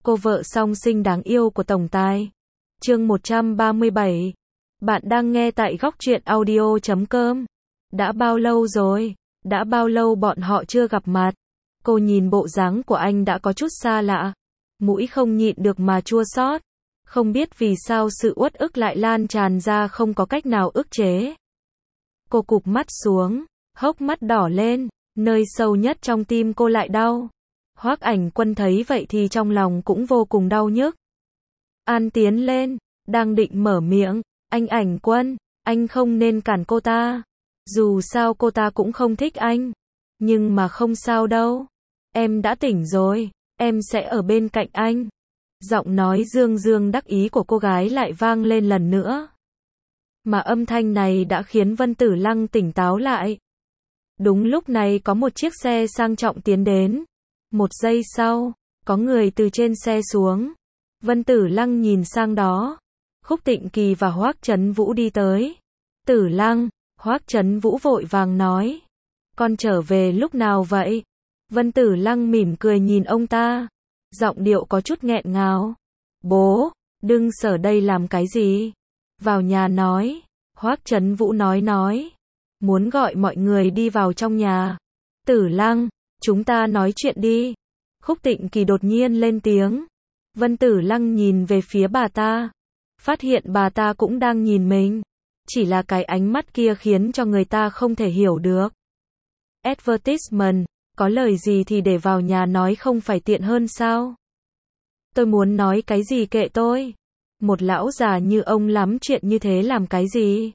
cô vợ song sinh đáng yêu của tổng tài. Chương 137. Bạn đang nghe tại Góc Truyện Audio.com. Đã bao lâu rồi? Đã bao lâu bọn họ chưa gặp mặt? Cô nhìn bộ dáng của anh đã có chút xa lạ. Mũi không nhịn được mà chua xót. Không biết vì sao sự uất ức lại lan tràn ra không có cách nào ức chế. Cô cụp mắt xuống, hốc mắt đỏ lên, nơi sâu nhất trong tim cô lại đau. Hoắc Ảnh Quân thấy vậy thì trong lòng cũng vô cùng đau nhức. An tiến lên, đang định mở miệng, anh Ảnh Quân, anh không nên cản cô ta. Dù sao cô ta cũng không thích anh. Nhưng mà không sao đâu. Em đã tỉnh rồi, em sẽ ở bên cạnh anh. Giọng nói dương dương đắc ý của cô gái lại vang lên lần nữa. Mà âm thanh này đã khiến Vân Tử Lăng tỉnh táo lại. Đúng lúc này có một chiếc xe sang trọng tiến đến. Một giây sau, có người từ trên xe xuống. Vân Tử Lăng nhìn sang đó. Khúc Tịnh Kỳ và Hoắc Chấn Vũ đi tới. Tử Lăng, Hoắc Chấn Vũ vội vàng nói. Con trở về lúc nào vậy? Vân Tử Lăng mỉm cười nhìn ông ta. Giọng điệu có chút nghẹn ngào. Bố, đừng sở đây làm cái gì? Vào nhà nói. Hoắc Chấn Vũ nói. Muốn gọi mọi người đi vào trong nhà. Tử Lăng, chúng ta nói chuyện đi. Khúc Tịnh Kỳ đột nhiên lên tiếng. Vân Tử Lăng nhìn về phía bà ta. Phát hiện bà ta cũng đang nhìn mình. Chỉ là cái ánh mắt kia khiến cho người ta không thể hiểu được. Advertisement, có lời gì thì để vào nhà nói không phải tiện hơn sao? Tôi muốn nói cái gì kệ tôi. Một lão già như ông lắm chuyện như thế làm cái gì?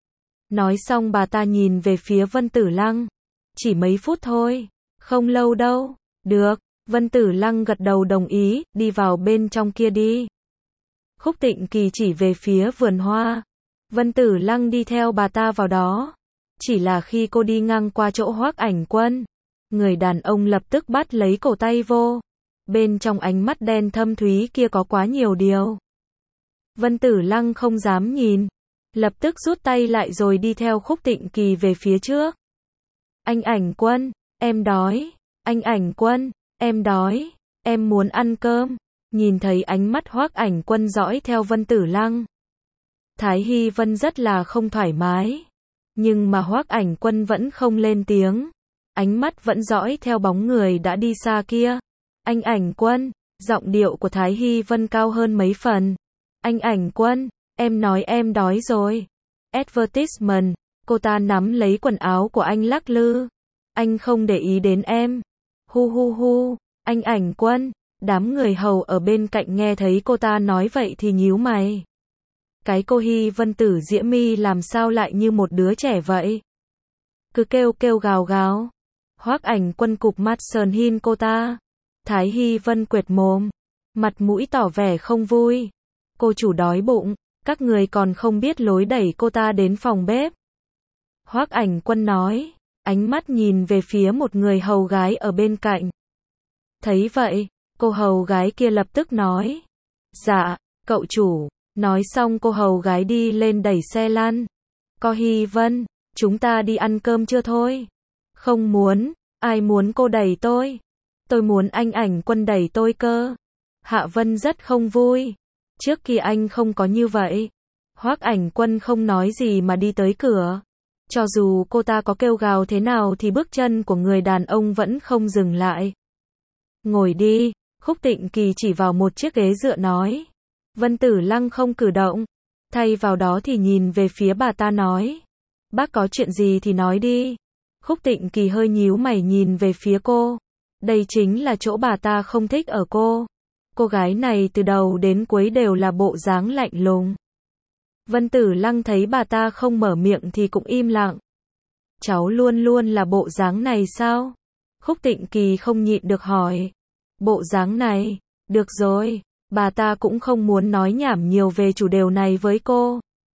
Nói xong bà ta nhìn về phía Vân Tử Lăng. Chỉ mấy phút thôi, không lâu đâu. Được, Vân Tử Lăng gật đầu đồng ý, đi vào bên trong kia đi. Khúc Tịnh Kỳ chỉ về phía vườn hoa. Vân Tử Lăng đi theo bà ta vào đó. Chỉ là khi cô đi ngang qua chỗ Hoắc Ảnh Quân, người đàn ông lập tức bắt lấy cổ tay vô. Bên trong ánh mắt đen thâm thúy kia có quá nhiều điều. Vân Tử Lăng không dám nhìn. Lập tức rút tay lại rồi đi theo Khúc Tịnh Kỳ về phía trước. Anh Ảnh Quân, em đói. Anh Ảnh Quân, em đói. Em muốn ăn cơm. Nhìn thấy ánh mắt Hoắc Ảnh Quân dõi theo Vân Tử Lăng. Thái Hy Vân rất là không thoải mái. Nhưng mà Hoắc Ảnh Quân vẫn không lên tiếng. Ánh mắt vẫn dõi theo bóng người đã đi xa kia. Anh Ảnh Quân, giọng điệu của Thái Hy Vân cao hơn mấy phần. Anh Ảnh Quân, em nói em đói rồi. Advertisement, cô ta nắm lấy quần áo của anh lắc lư. Anh không để ý đến em. Hu hu hu, anh Ảnh Quân. Đám người hầu ở bên cạnh nghe thấy cô ta nói vậy thì nhíu mày. Cái cô Hy Vân Tử Diễm My làm sao lại như một đứa trẻ vậy? Cứ kêu kêu gào gào. Hoắc Ảnh Quân cụp mắt sờn hin cô ta. Thái Hy Vân quệt mồm. Mặt mũi tỏ vẻ không vui. Cô chủ đói bụng. Các người còn không biết lối đẩy cô ta đến phòng bếp. Hoắc Ảnh Quân nói. Ánh mắt nhìn về phía một người hầu gái ở bên cạnh. Thấy vậy, cô hầu gái kia lập tức nói. Dạ, cậu chủ. Nói xong cô hầu gái đi lên đẩy xe lăn. Có Hy Vân, chúng ta đi ăn cơm chưa thôi? Không muốn, ai muốn cô đẩy tôi? Tôi muốn anh Ảnh Quân đẩy tôi cơ. Hạ Vân rất không vui. Trước kia anh không có như vậy. Hoắc Ảnh Quân không nói gì mà đi tới cửa. Cho dù cô ta có kêu gào thế nào thì bước chân của người đàn ông vẫn không dừng lại. Ngồi đi, Khúc Tịnh Kỳ chỉ vào một chiếc ghế dựa nói. Vân Tử Lăng không cử động. Thay vào đó thì nhìn về phía bà ta nói. Bác có chuyện gì thì nói đi. Khúc Tịnh Kỳ hơi nhíu mày nhìn về phía cô. Đây chính là chỗ bà ta không thích ở cô. Cô gái này từ đầu đến cuối đều là bộ dáng lạnh lùng. Vân Tử Lăng thấy bà ta không mở miệng thì cũng im lặng. Cháu luôn luôn là bộ dáng này sao? Khúc Tịnh Kỳ không nhịn được hỏi. Bộ dáng này, được rồi. Bà ta cũng không muốn nói nhảm nhiều về chủ đề này với cô.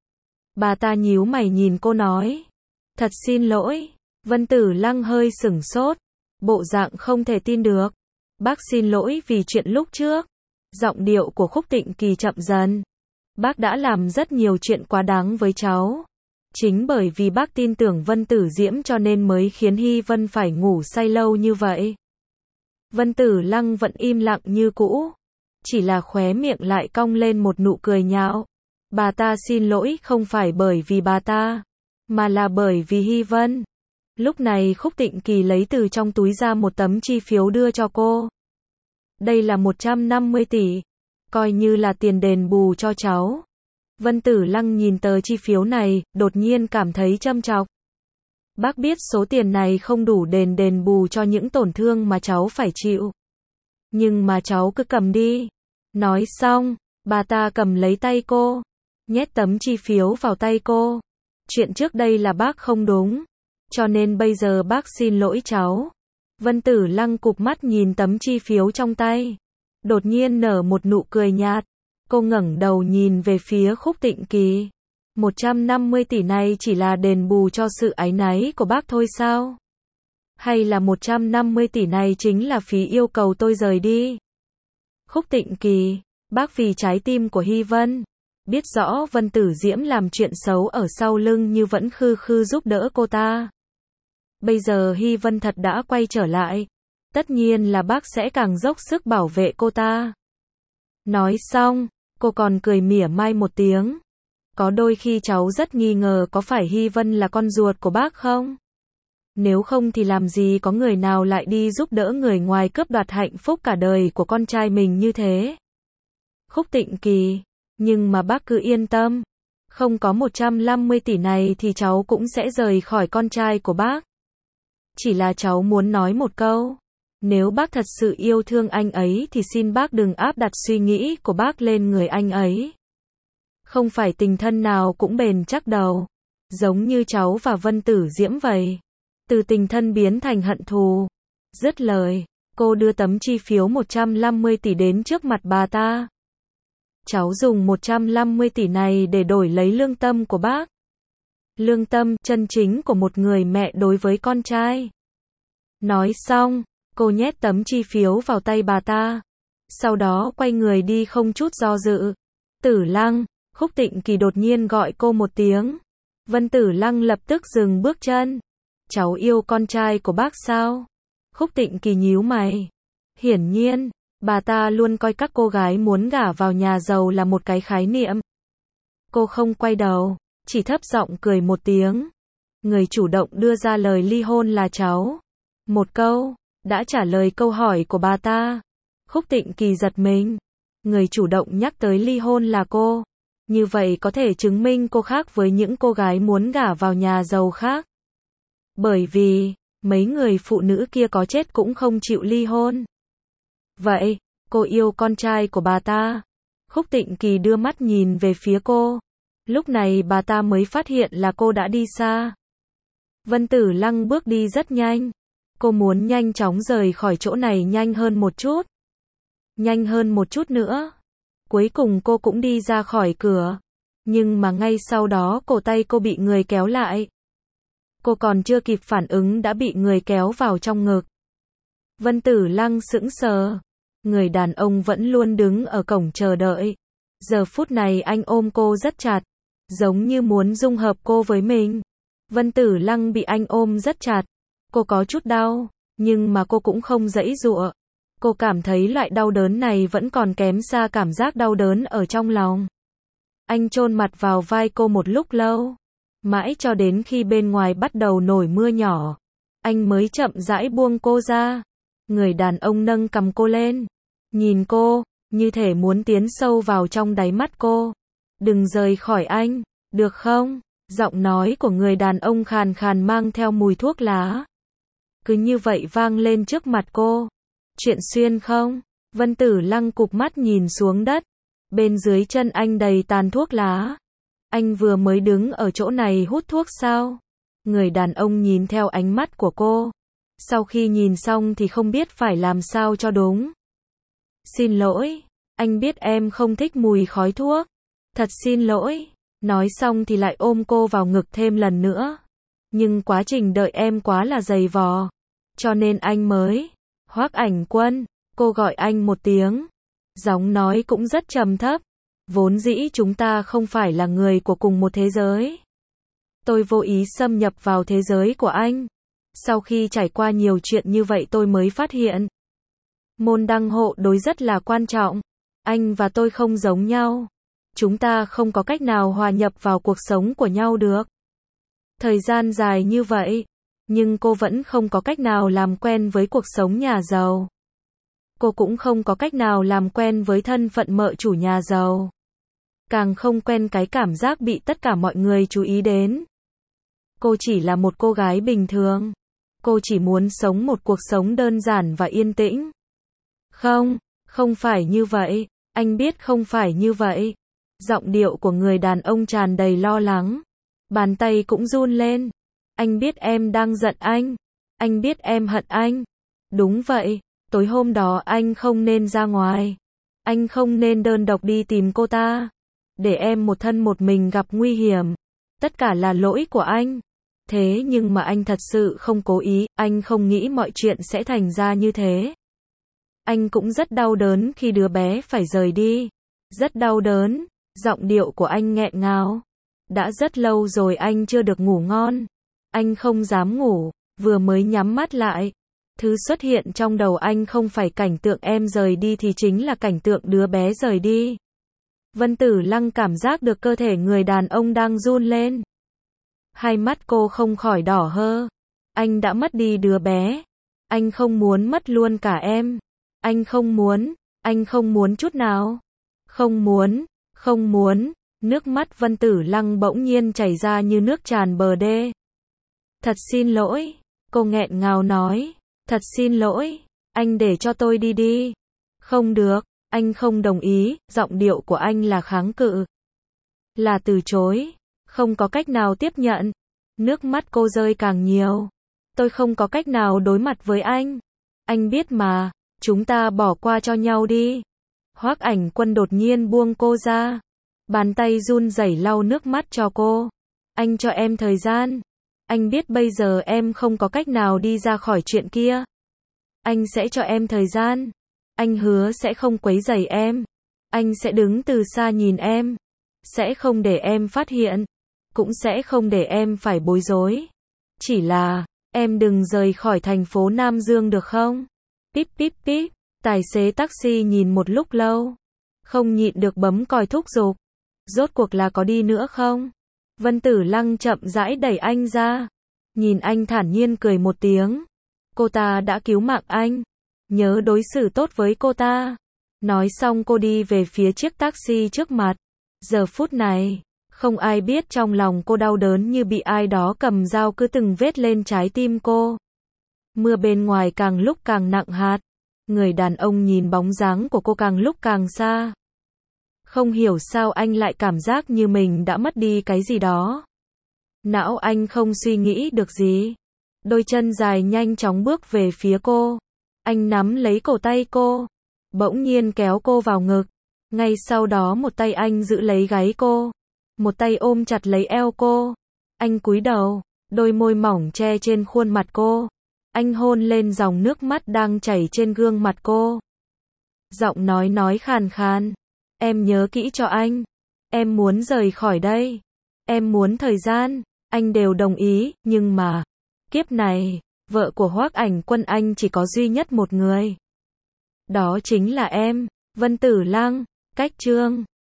Bà ta nhíu mày nhìn cô nói. Thật xin lỗi. Vân Tử Lăng hơi sửng sốt. Bộ dạng không thể tin được. Bác xin lỗi vì chuyện lúc trước. Giọng điệu của Khúc Tịnh Kỳ chậm dần. Bác đã làm rất nhiều chuyện quá đáng với cháu. Chính bởi vì bác tin tưởng Vân Tử Diễm cho nên mới khiến Hy Vân phải ngủ say lâu như vậy. Vân Tử Lăng vẫn im lặng như cũ. chỉ là khóe miệng lại cong lên một nụ cười nhạo. Bà ta xin lỗi không phải bởi vì bà ta, mà là bởi vì Hy Vân. Lúc này Khúc Tịnh Kỳ lấy từ trong túi ra một tấm chi phiếu đưa cho cô. Đây là 150 tỷ, coi như là tiền đền bù cho cháu. Vân Tử Lăng nhìn tờ chi phiếu này, đột nhiên cảm thấy châm chọc. Bác biết số tiền này không đủ đền bù cho những tổn thương mà cháu phải chịu. Nhưng mà cháu cứ cầm đi. Nói xong, bà ta cầm lấy tay cô, nhét tấm chi phiếu vào tay cô. Chuyện trước đây là bác không đúng, cho nên bây giờ bác xin lỗi cháu. Vân Tử Lăng cụp mắt nhìn tấm chi phiếu trong tay, đột nhiên nở một nụ cười nhạt. Cô ngẩng đầu nhìn về phía Khúc Tịnh Kỳ. 150 tỷ này chỉ là đền bù cho sự áy náy của bác thôi sao? Hay là 150 tỷ này chính là phí yêu cầu tôi rời đi? Khúc Tịnh Kỳ, bác vì trái tim của Hy Vân, biết rõ Vân Tử Diễm làm chuyện xấu ở sau lưng nhưng vẫn khư khư giúp đỡ cô ta. Bây giờ Hy Vân thật đã quay trở lại, tất nhiên là bác sẽ càng dốc sức bảo vệ cô ta. Nói xong, cô còn cười mỉa mai một tiếng. Có đôi khi cháu rất nghi ngờ có phải Hy Vân là con ruột của bác không? Nếu không thì làm gì có người nào lại đi giúp đỡ người ngoài cướp đoạt hạnh phúc cả đời của con trai mình như thế. Khúc Tịnh Kỳ, nhưng mà bác cứ yên tâm, không có 150 tỷ này thì cháu cũng sẽ rời khỏi con trai của bác. Chỉ là cháu muốn nói một câu, nếu bác thật sự yêu thương anh ấy thì xin bác đừng áp đặt suy nghĩ của bác lên người anh ấy. Không phải tình thân nào cũng bền chắc đâu, giống như cháu và Vân Tử Diễm vậy. Từ tình thân biến thành hận thù. Dứt lời, cô đưa tấm chi phiếu 150 tỷ đến trước mặt bà ta. Cháu dùng 150 tỷ này để đổi lấy lương tâm của bác. Lương tâm chân chính của một người mẹ đối với con trai. Nói xong, cô nhét tấm chi phiếu vào tay bà ta. Sau đó quay người đi không chút do dự. Tử Lăng, Khúc Tịnh Kỳ đột nhiên gọi cô một tiếng. Vân Tử Lăng lập tức dừng bước chân. Cháu yêu con trai của bác sao? Khúc Tịnh Kỳ nhíu mày. Hiển nhiên, bà ta luôn coi các cô gái muốn gả vào nhà giàu là một cái khái niệm. Cô không quay đầu, chỉ thấp giọng cười một tiếng. Người chủ động đưa ra lời ly hôn là cháu. Một câu, đã trả lời câu hỏi của bà ta. Khúc Tịnh Kỳ giật mình. Người chủ động nhắc tới ly hôn là cô. Như vậy có thể chứng minh cô khác với những cô gái muốn gả vào nhà giàu khác. Bởi vì, mấy người phụ nữ kia có chết cũng không chịu ly hôn. Vậy, cô yêu con trai của bà ta. Khúc Tịnh Kỳ đưa mắt nhìn về phía cô. Lúc này bà ta mới phát hiện là cô đã đi xa. Vân Tử Lăng bước đi rất nhanh. Cô muốn nhanh chóng rời khỏi chỗ này nhanh hơn một chút. Nhanh hơn một chút nữa. Cuối cùng cô cũng đi ra khỏi cửa. Nhưng mà ngay sau đó cổ tay cô bị người kéo lại. Cô còn chưa kịp phản ứng đã bị người kéo vào trong ngực. Vân Tử Lăng sững sờ. Người đàn ông vẫn luôn đứng ở cổng chờ đợi. Giờ phút này anh ôm cô rất chặt, giống như muốn dung hợp cô với mình. Vân Tử Lăng bị anh ôm rất chặt. Cô có chút đau, nhưng mà cô cũng không giãy giụa. Cô cảm thấy loại đau đớn này vẫn còn kém xa cảm giác đau đớn ở trong lòng. Anh chôn mặt vào vai cô một lúc lâu. Mãi cho đến khi bên ngoài bắt đầu nổi mưa nhỏ, anh mới chậm rãi buông cô ra. Người đàn ông nâng cằm cô lên, nhìn cô, như thể muốn tiến sâu vào trong đáy mắt cô. Đừng rời khỏi anh, được không? Giọng nói của người đàn ông khàn khàn mang theo mùi thuốc lá. Cứ như vậy vang lên trước mặt cô. Chuyện xuyên không? Vân Tử Lăng cụp mắt nhìn xuống đất. Bên dưới chân anh đầy tàn thuốc lá. Anh vừa mới đứng ở chỗ này hút thuốc sao? Người đàn ông nhìn theo ánh mắt của cô. Sau khi nhìn xong thì không biết phải làm sao cho đúng. Xin lỗi, anh biết em không thích mùi khói thuốc. Thật xin lỗi. Nói xong thì lại ôm cô vào ngực thêm lần nữa. Nhưng quá trình đợi em quá là dày vò. Cho nên anh mới. Hoắc Ảnh Quân, cô gọi anh một tiếng. Giọng nói cũng rất trầm thấp. Vốn dĩ chúng ta không phải là người của cùng một thế giới. Tôi vô ý xâm nhập vào thế giới của anh. Sau khi trải qua nhiều chuyện như vậy tôi mới phát hiện. Môn đăng hộ đối rất là quan trọng. Anh và tôi không giống nhau. Chúng ta không có cách nào hòa nhập vào cuộc sống của nhau được. Thời gian dài như vậy, nhưng cô vẫn không có cách nào làm quen với cuộc sống nhà giàu. Cô cũng không có cách nào làm quen với thân phận mợ chủ nhà giàu. Càng không quen cái cảm giác bị tất cả mọi người chú ý đến. Cô chỉ là một cô gái bình thường. Cô chỉ muốn sống một cuộc sống đơn giản và yên tĩnh. Không, không phải như vậy. Anh biết không phải như vậy. Giọng điệu của người đàn ông tràn đầy lo lắng. Bàn tay cũng run lên. Anh biết em đang giận anh. Anh biết em hận anh. Đúng vậy, tối hôm đó anh không nên ra ngoài. Anh không nên đơn độc đi tìm cô ta. Để em một thân một mình gặp nguy hiểm. Tất cả là lỗi của anh. Thế nhưng mà anh thật sự không cố ý, anh không nghĩ mọi chuyện sẽ thành ra như thế. Anh cũng rất đau đớn khi đứa bé phải rời đi. Rất đau đớn, giọng điệu của anh nghẹn ngào. Đã rất lâu rồi anh chưa được ngủ ngon. Anh không dám ngủ, vừa mới nhắm mắt lại. Thứ xuất hiện trong đầu anh không phải cảnh tượng em rời đi thì chính là cảnh tượng đứa bé rời đi. Vân Tử Lăng cảm giác được cơ thể người đàn ông đang run lên. Hai mắt cô không khỏi đỏ hơ. Anh đã mất đi đứa bé. Anh không muốn mất luôn cả em. Anh không muốn chút nào. Không muốn. Nước mắt Vân Tử Lăng bỗng nhiên chảy ra như nước tràn bờ đê. Thật xin lỗi, cô nghẹn ngào nói. Thật xin lỗi, anh để cho tôi đi đi. Không được, anh không đồng ý, giọng điệu của anh là kháng cự. Là từ chối, không có cách nào tiếp nhận. Nước mắt cô rơi càng nhiều. Tôi không có cách nào đối mặt với anh. Anh biết mà, chúng ta bỏ qua cho nhau đi. Hoắc Ảnh Quân đột nhiên buông cô ra. Bàn tay run rẩy lau nước mắt cho cô. Anh cho em thời gian. Anh biết bây giờ em không có cách nào đi ra khỏi chuyện kia. Anh sẽ cho em thời gian. Anh hứa sẽ không quấy rầy em. Anh sẽ đứng từ xa nhìn em. Sẽ không để em phát hiện. Cũng sẽ không để em phải bối rối. Chỉ là, em đừng rời khỏi thành phố Nam Dương được không? Píp píp píp. Tài xế taxi nhìn một lúc lâu. Không nhịn được bấm còi thúc giục. Rốt cuộc là có đi nữa không? Vân Tử Lăng chậm rãi đẩy anh ra. Nhìn anh thản nhiên cười một tiếng. Cô ta đã cứu mạng anh. Nhớ đối xử tốt với cô ta. Nói xong cô đi về phía chiếc taxi trước mặt. Giờ phút này, không ai biết trong lòng cô đau đớn như bị ai đó cầm dao cứ từng vết lên trái tim cô. Mưa bên ngoài càng lúc càng nặng hạt. Người đàn ông nhìn bóng dáng của cô càng lúc càng xa. Không hiểu sao anh lại cảm giác như mình đã mất đi cái gì đó. Não anh không suy nghĩ được gì. Đôi chân dài nhanh chóng bước về phía cô. Anh nắm lấy cổ tay cô. Bỗng nhiên kéo cô vào ngực. Ngay sau đó một tay anh giữ lấy gáy cô. Một tay ôm chặt lấy eo cô. Anh cúi đầu. Đôi môi mỏng che trên khuôn mặt cô. Anh hôn lên dòng nước mắt đang chảy trên gương mặt cô. Giọng nói khàn khàn. Em nhớ kỹ cho anh. Em muốn rời khỏi đây. Em muốn thời gian. Anh đều đồng ý, nhưng mà, kiếp này, vợ của Hoắc Ảnh Quân anh chỉ có duy nhất một người. Đó chính là em, Vân Tử Lăng. Cách chương